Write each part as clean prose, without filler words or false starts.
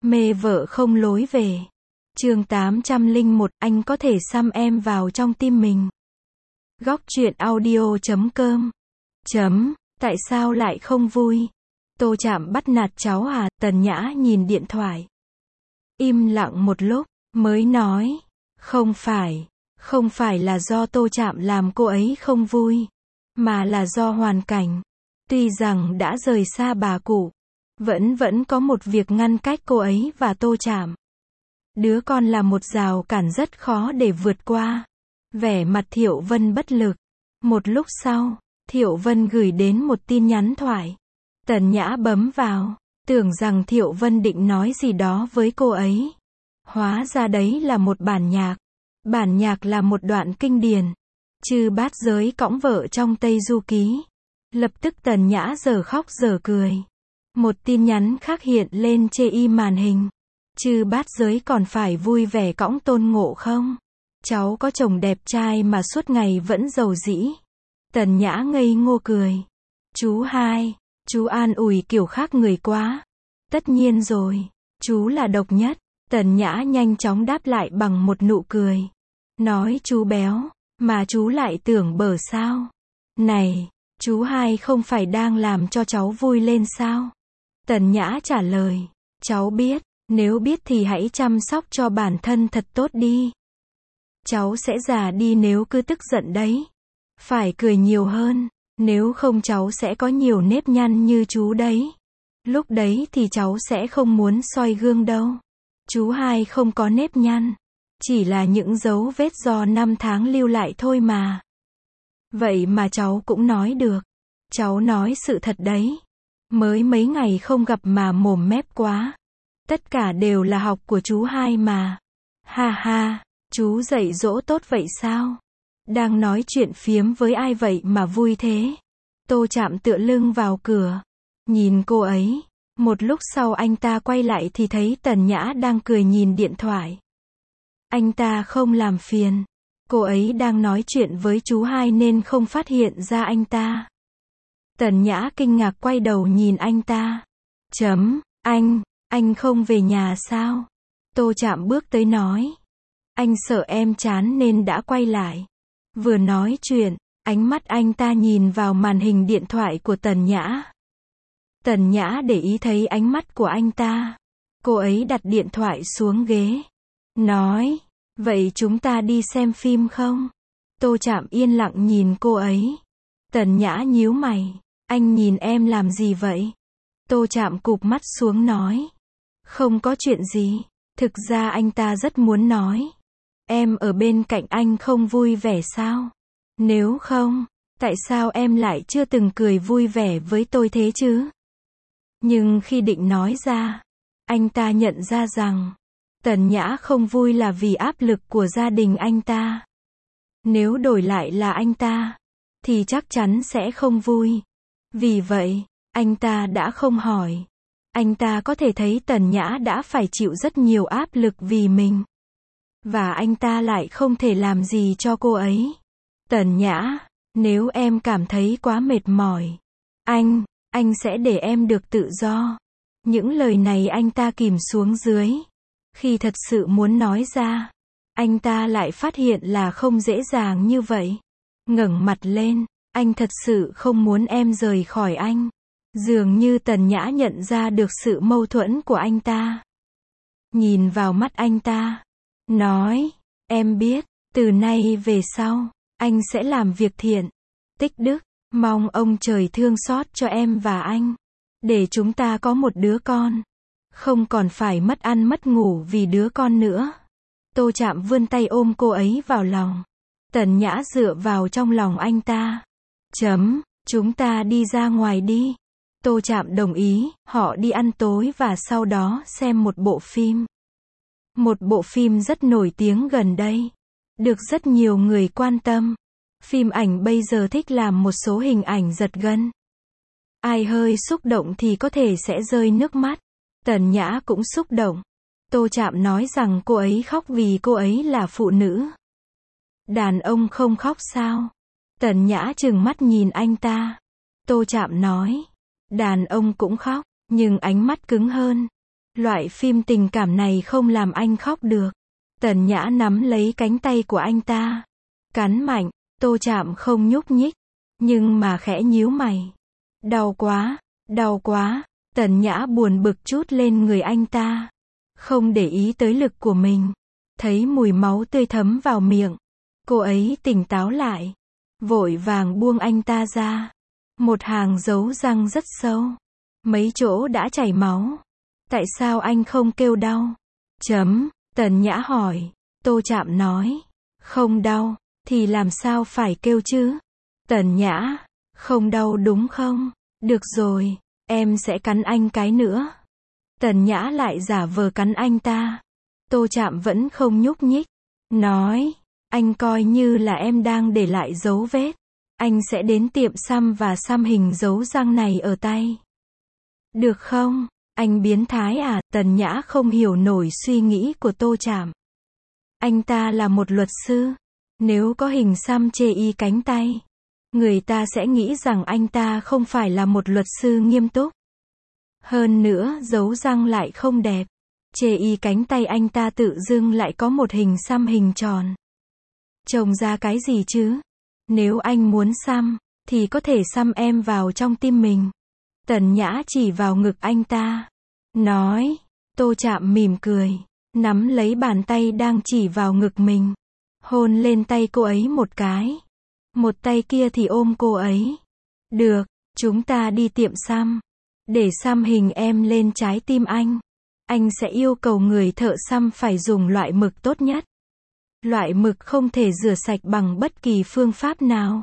Mê vợ không lối về. Chương 801, anh có thể xăm em vào trong tim mình. Góc truyện audio.com. Tại sao lại không vui? Tô Trạm bắt nạt cháu à? Tần Nhã nhìn điện thoại. Im lặng một lúc, mới nói. Không phải là do Tô Trạm làm cô ấy không vui, mà là do hoàn cảnh. Tuy rằng đã rời xa bà cụ, vẫn có một việc ngăn cách cô ấy và Tô Trạm. Đứa con là một rào cản rất khó để vượt qua. Vẻ mặt Thiệu Vân bất lực. Một lúc sau, Thiệu Vân gửi đến một tin nhắn thoại. Tần Nhã bấm vào, tưởng rằng Thiệu Vân định nói gì đó với cô ấy. Hóa ra đấy là một bản nhạc. Bản nhạc là một đoạn kinh điển. Chư Bát Giới cõng vợ trong Tây Du Ký. Lập tức Tần Nhã giờ khóc giờ cười. Một tin nhắn khác hiện lên chê y màn hình. Chư Bát Giới còn phải vui vẻ cõng Tôn Ngộ không? Cháu có chồng đẹp trai mà suốt ngày vẫn giàu dĩ. Tần Nhã ngây ngô cười. Chú hai, chú an ủi kiểu khác người quá. Tất nhiên rồi, chú là độc nhất. Tần Nhã nhanh chóng đáp lại bằng một nụ cười. Nói chú béo, mà chú lại tưởng bở sao? Này, chú hai không phải đang làm cho cháu vui lên sao? Tần Nhã trả lời. Cháu biết, nếu biết thì hãy chăm sóc cho bản thân thật tốt đi. Cháu sẽ già đi nếu cứ tức giận đấy. Phải cười nhiều hơn, nếu không cháu sẽ có nhiều nếp nhăn như chú đấy. Lúc đấy thì cháu sẽ không muốn soi gương đâu. Chú hai không có nếp nhăn, chỉ là những dấu vết do năm tháng lưu lại thôi mà. Vậy mà cháu cũng nói được. Cháu nói sự thật đấy. Mới mấy ngày không gặp mà mồm mép quá. Tất cả đều là học của chú hai mà. Ha ha, chú dạy dỗ tốt vậy sao? Đang nói chuyện phiếm với ai vậy mà vui thế? Tô Trạm tựa lưng vào cửa, nhìn cô ấy. Một lúc sau anh ta quay lại thì thấy Tần Nhã đang cười nhìn điện thoại. Anh ta không làm phiền. Cô ấy đang nói chuyện với chú hai nên không phát hiện ra anh ta. Tần Nhã kinh ngạc quay đầu nhìn anh ta. Anh không về nhà sao? Tô Trạm bước tới nói. Anh sợ em chán nên đã quay lại. Vừa nói chuyện, ánh mắt anh ta nhìn vào màn hình điện thoại của Tần Nhã. Tần Nhã để ý thấy ánh mắt của anh ta. Cô ấy đặt điện thoại xuống ghế. Nói, vậy chúng ta đi xem phim không? Tô Trạm yên lặng nhìn cô ấy. Tần Nhã nhíu mày. Anh nhìn em làm gì vậy? Tô Trạm cụp mắt xuống nói. Không có chuyện gì. Thực ra anh ta rất muốn nói. Em ở bên cạnh anh không vui vẻ sao? Nếu không, tại sao em lại chưa từng cười vui vẻ với tôi thế chứ? Nhưng khi định nói ra, anh ta nhận ra rằng, Tần Nhã không vui là vì áp lực của gia đình anh ta. Nếu đổi lại là anh ta, thì chắc chắn sẽ không vui. Vì vậy, anh ta đã không hỏi. Anh ta có thể thấy Tần Nhã đã phải chịu rất nhiều áp lực vì mình. Và anh ta lại không thể làm gì cho cô ấy. Tần Nhã, nếu em cảm thấy quá mệt mỏi, anh sẽ để em được tự do. Những lời này anh ta kìm xuống dưới. Khi thật sự muốn nói ra, anh ta lại phát hiện là không dễ dàng như vậy. Ngẩng mặt lên, anh thật sự không muốn em rời khỏi anh. Dường như Tần Nhã nhận ra được sự mâu thuẫn của anh ta. Nhìn vào mắt anh ta, nói, em biết, từ nay về sau, anh sẽ làm việc thiện, tích đức, mong ông trời thương xót cho em và anh, để chúng ta có một đứa con, không còn phải mất ăn mất ngủ vì đứa con nữa. Tô Trạm vươn tay ôm cô ấy vào lòng. Tần Nhã dựa vào trong lòng anh ta. Chúng ta đi ra ngoài đi. Tô Trạm đồng ý, họ đi ăn tối và sau đó xem một bộ phim. Một bộ phim rất nổi tiếng gần đây. Được rất nhiều người quan tâm. Phim ảnh bây giờ thích làm một số hình ảnh giật gân. Ai hơi xúc động thì có thể sẽ rơi nước mắt. Tần Nhã cũng xúc động. Tô Trạm nói rằng cô ấy khóc vì cô ấy là phụ nữ. Đàn ông không khóc sao? Tần Nhã trừng mắt nhìn anh ta. Tô Trạm nói. Đàn ông cũng khóc, nhưng ánh mắt cứng hơn. Loại phim tình cảm này không làm anh khóc được. Tần Nhã nắm lấy cánh tay của anh ta. Cắn mạnh, Tô Trạm không nhúc nhích. Nhưng mà khẽ nhíu mày. Đau quá, đau quá. Tần Nhã buồn bực trút lên người anh ta. Không để ý tới lực của mình. Thấy mùi máu tươi thấm vào miệng. Cô ấy tỉnh táo lại. Vội vàng buông anh ta ra. Một hàng dấu răng rất sâu. Mấy chỗ đã chảy máu. Tại sao anh không kêu đau? Tần Nhã hỏi. Tô Trạm nói. Không đau, thì làm sao phải kêu chứ? Tần Nhã. Không đau đúng không? Được rồi, em sẽ cắn anh cái nữa. Tần Nhã lại giả vờ cắn anh ta. Tô Trạm vẫn không nhúc nhích. Nói. Anh coi như là em đang để lại dấu vết. Anh sẽ đến tiệm xăm và xăm hình dấu răng này ở tay. Được không? Anh biến thái à? Tần Nhã không hiểu nổi suy nghĩ của Tô Trạm. Anh ta là một luật sư. Nếu có hình xăm chê y cánh tay, người ta sẽ nghĩ rằng anh ta không phải là một luật sư nghiêm túc. Hơn nữa, dấu răng lại không đẹp. Chê y cánh tay anh ta tự dưng lại có một hình xăm hình tròn. Trông ra cái gì chứ? Nếu anh muốn xăm, thì có thể xăm em vào trong tim mình. Tần Nhã chỉ vào ngực anh ta. Nói. Tô Trạm mỉm cười. Nắm lấy bàn tay đang chỉ vào ngực mình. Hôn lên tay cô ấy một cái. Một tay kia thì ôm cô ấy. Được, chúng ta đi tiệm xăm. Để xăm hình em lên trái tim anh. Anh sẽ yêu cầu người thợ xăm phải dùng loại mực tốt nhất. Loại mực không thể rửa sạch bằng bất kỳ phương pháp nào.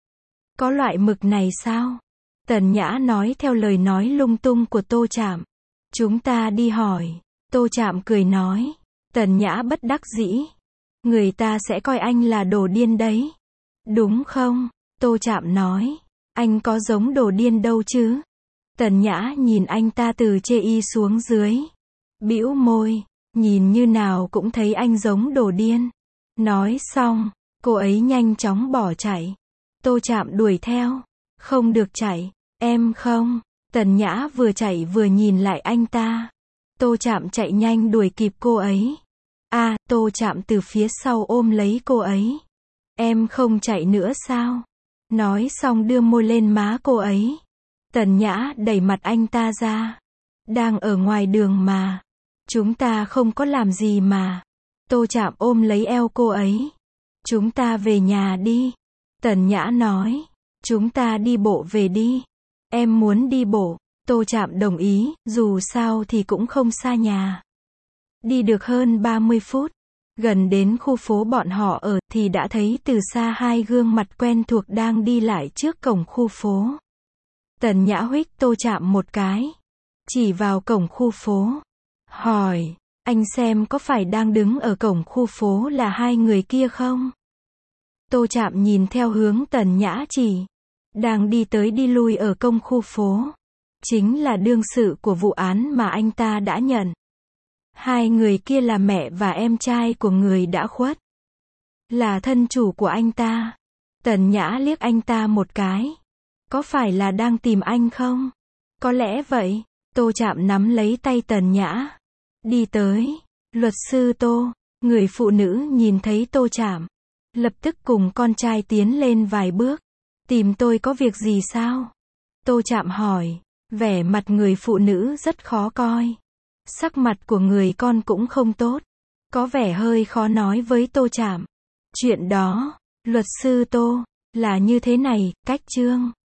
Có loại mực này sao? Tần Nhã nói theo lời nói lung tung của Tô Trạm. Chúng ta đi hỏi. Tô Trạm cười nói. Tần Nhã bất đắc dĩ. Người ta sẽ coi anh là đồ điên đấy. Đúng không? Tô Trạm nói. Anh có giống đồ điên đâu chứ? Tần Nhã nhìn anh ta từ chê y xuống dưới. Bĩu môi. Nhìn như nào cũng thấy anh giống đồ điên. Nói xong, cô ấy nhanh chóng bỏ chạy. Tô Trạm đuổi theo. Không được chạy. Em không. Tần Nhã vừa chạy vừa nhìn lại anh ta. Tô Trạm chạy nhanh đuổi kịp cô ấy. Tô Trạm từ phía sau ôm lấy cô ấy. Em không chạy nữa sao? Nói xong đưa môi lên má cô ấy. Tần Nhã đẩy mặt anh ta ra. Đang ở ngoài đường mà. Chúng ta không có làm gì mà. Tô Trạm ôm lấy eo cô ấy. Chúng ta về nhà đi. Tần Nhã nói. Chúng ta đi bộ về đi. Em muốn đi bộ. Tô Trạm đồng ý, dù sao thì cũng không xa nhà. Đi được hơn 30 phút. Gần đến khu phố bọn họ ở thì đã thấy từ xa hai gương mặt quen thuộc đang đi lại trước cổng khu phố. Tần Nhã huých Tô Trạm một cái. Chỉ vào cổng khu phố. Hỏi. Anh xem có phải đang đứng ở cổng khu phố là hai người kia không? Tô Trạm nhìn theo hướng Tần Nhã chỉ. Đang đi tới đi lui ở công khu phố. Chính là đương sự của vụ án mà anh ta đã nhận. Hai người kia là mẹ và em trai của người đã khuất. Là thân chủ của anh ta. Tần Nhã liếc anh ta một cái. Có phải là đang tìm anh không? Có lẽ vậy. Tô Trạm nắm lấy tay Tần Nhã. Đi tới. Luật sư Tô. Người phụ nữ nhìn thấy Tô Trạm. Lập tức cùng con trai tiến lên vài bước. Tìm tôi có việc gì sao? Tô Trạm hỏi. Vẻ mặt người phụ nữ rất khó coi. Sắc mặt của người con cũng không tốt. Có vẻ hơi khó nói với Tô Trạm. Chuyện đó, luật sư Tô, là như thế này, cách chương.